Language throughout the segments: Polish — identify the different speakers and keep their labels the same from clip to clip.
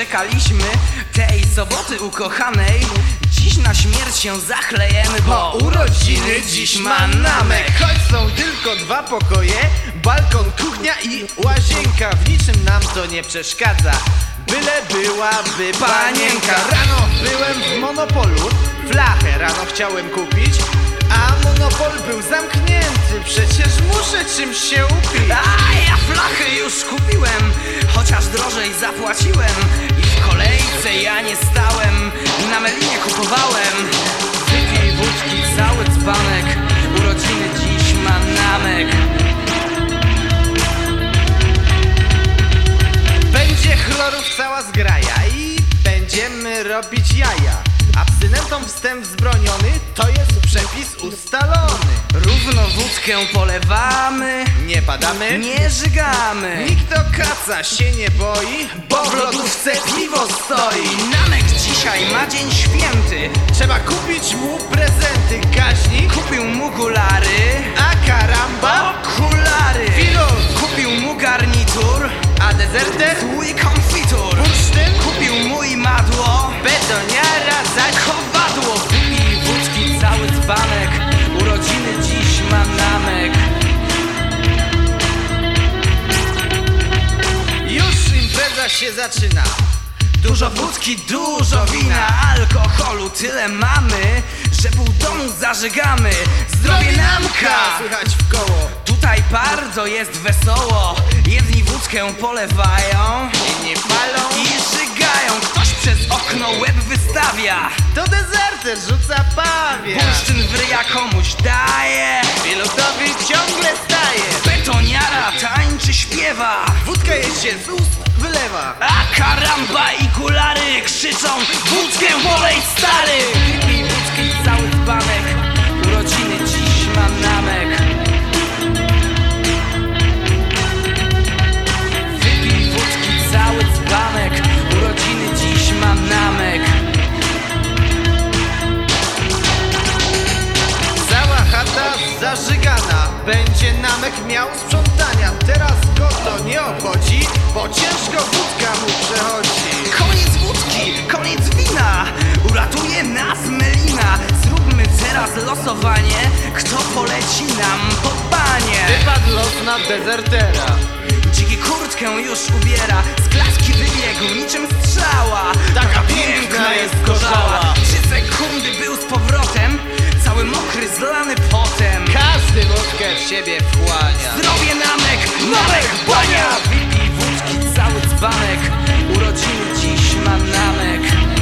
Speaker 1: doczekaliśmy tej soboty ukochanej. Dziś na śmierć się zachlejemy, bo urodziny dziś ma namek.
Speaker 2: Choć są tylko 2 pokoje, balkon, kuchnia i łazienka, w niczym nam to nie przeszkadza, byle byłaby panienka. Rano byłem w Monopolu, flachę rano chciałem kupić, a Monopol był zamknięty, przecież muszę czymś się upić.
Speaker 1: A ja flachy już kupiłem, chociaż drożej zapłaciłem. I w kolejce ja nie stałem, na Melinie kupowałem. Wypij wódki cały dzbanek, urodziny dziś ma namek.
Speaker 2: Będzie chlorów cała zgraja i będziemy robić jaja. Abstynentom wstęp wzbroniony, to jest przepis ustalony.
Speaker 1: Równo wódkę polewamy,
Speaker 2: Nie padamy,
Speaker 1: nie żygamy.
Speaker 2: nikt o kaca się nie boi,
Speaker 1: Bo w lodówce piwo stoi. Namek dzisiaj ma dzień święty,
Speaker 2: trzeba kupić mu prezenty. Gaźnik,
Speaker 1: kupił mu gulary,
Speaker 2: a karamba,
Speaker 1: okulary.
Speaker 2: pilot,
Speaker 1: Kupił mu garnitur,
Speaker 2: a dezerter,
Speaker 1: twój konfitur.
Speaker 2: bursztyn,
Speaker 1: Kupił mu i madło,
Speaker 2: betoniara, zaś
Speaker 1: kowadło. Wypij wódki cały dzbanek, urodziny dziś ma namek.
Speaker 2: już impreza się zaczyna.
Speaker 1: Dużo wódki, dużo wina, alkoholu tyle mamy, że pół domu zażygamy. Zdrowie namka!
Speaker 2: Słychać w koło,
Speaker 1: Tutaj bardzo jest wesoło. Jedni wódkę polewają,
Speaker 2: inni palą,
Speaker 1: i żygają. Ktoś przez okno łeb wystawia,
Speaker 2: to dezerter rzuca pawia.
Speaker 1: bursztyn w ryja komuś daje,
Speaker 2: Pilotowi ciągle staje,
Speaker 1: betoniara tańczy, śpiewa,
Speaker 2: wódka jej się z ust wylewa.
Speaker 1: a karamba i kulary krzyczą: wódkę polej, stary! Wypij wódki cały dzbanek, urodziny dziś ma namek. Wypij wódki cały dzbanek, urodziny dziś ma namek.
Speaker 2: Cała chata zażygana, będzie namek miał sprzątania. Teraz go to nie obchodzi, bo ciężko wódka mu przechodzi.
Speaker 1: Koniec wódki, koniec wina, uratuje nas Melina. Zróbmy teraz losowanie, kto poleci nam po banie.
Speaker 2: Wypadł los na dezertera,
Speaker 1: Dziki kurtkę już ubiera, z klatki wybiegł niczym strzała.
Speaker 2: taka piękna jest gorzała.
Speaker 1: 3 sekundy był z powrotem, cały mokry, zlany potem.
Speaker 2: Każdy wódkę w siebie wchłania.
Speaker 1: Zdrowie namek, namek bania! Wypij wódki cały dzbanek, urodziny dziś ma namek.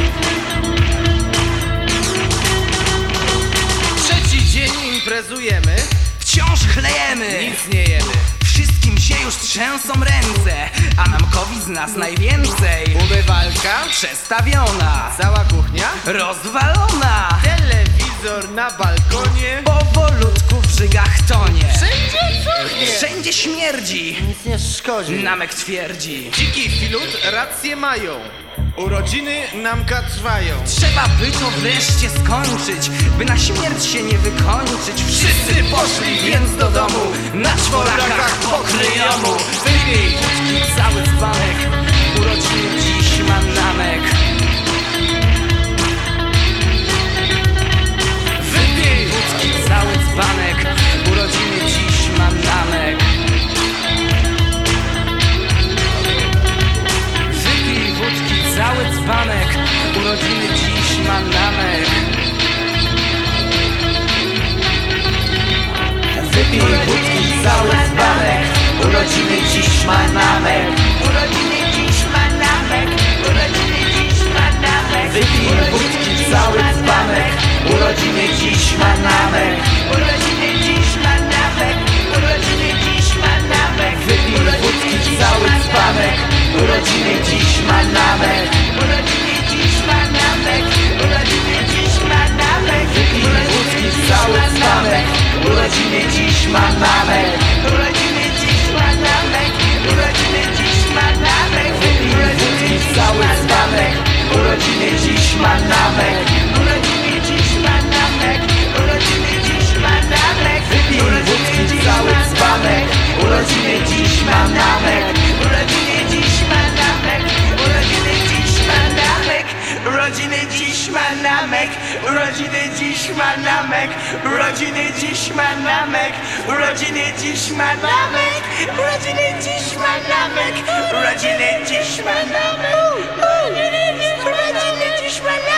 Speaker 2: Trzeci dzień imprezujemy,
Speaker 1: Wciąż chlejemy,
Speaker 2: nic nie jemy.
Speaker 1: wszystkim się już trzęsą ręce, a namkowi z nas najwięcej.
Speaker 2: Umywalka,
Speaker 1: Przestawiona,
Speaker 2: cała kuchnia,
Speaker 1: rozwalona,
Speaker 2: telewizor na balkonie,
Speaker 1: powolutku w żygach tonie.
Speaker 2: wszędzie cuchnie,
Speaker 1: Wszędzie śmierdzi,
Speaker 2: nic nie szkodzi.
Speaker 1: namek twierdzi.
Speaker 2: Dziki filut rację mają, urodziny namka trwają.
Speaker 1: Trzeba by to wreszcie skończyć, by na śmierć się nie wykończyć. Wszyscy poszli więc do domu, na czworakach pokryjomu. Wypij wódki cały dzbanek, urodziny dziś ma namek. Wypij wódki cały dzbanek, urodziny dziś ma namek. Wypij wódki cały dzbanek, urodziny dziś ma namek. Wypij wódki cały dzbanek, urodziny dziś ma namek.
Speaker 3: Urodziny dziś ma namek, urodziny dziś ma namek.
Speaker 1: Wypij wódki cały dzbanek, urodziny dziś ma namek.
Speaker 3: Urodziny dziś ma namek, urodziny dziś ma namek.
Speaker 1: Wypij wódki cały dzbanek, urodziny dziś ma namek.
Speaker 3: Urodziny dziś ma namek, urodziny dziś ma namek.
Speaker 1: Wypij wódki cały dzbanek, urodziny dziś ma namek.
Speaker 3: Urodziny dziś ma namek, urodziny dziś ma namek.
Speaker 1: Wypij wódki cały dzbanek, urodziny dziś ma namek.
Speaker 3: Urodziny dziś ma namek, urodziny dziś Namek, urodziny dziś ma Namek, urodziny dziś ma Namek, urodziny dziś ma Namek, urodziny dziś ma Namek, urodziny dziś ma Namek.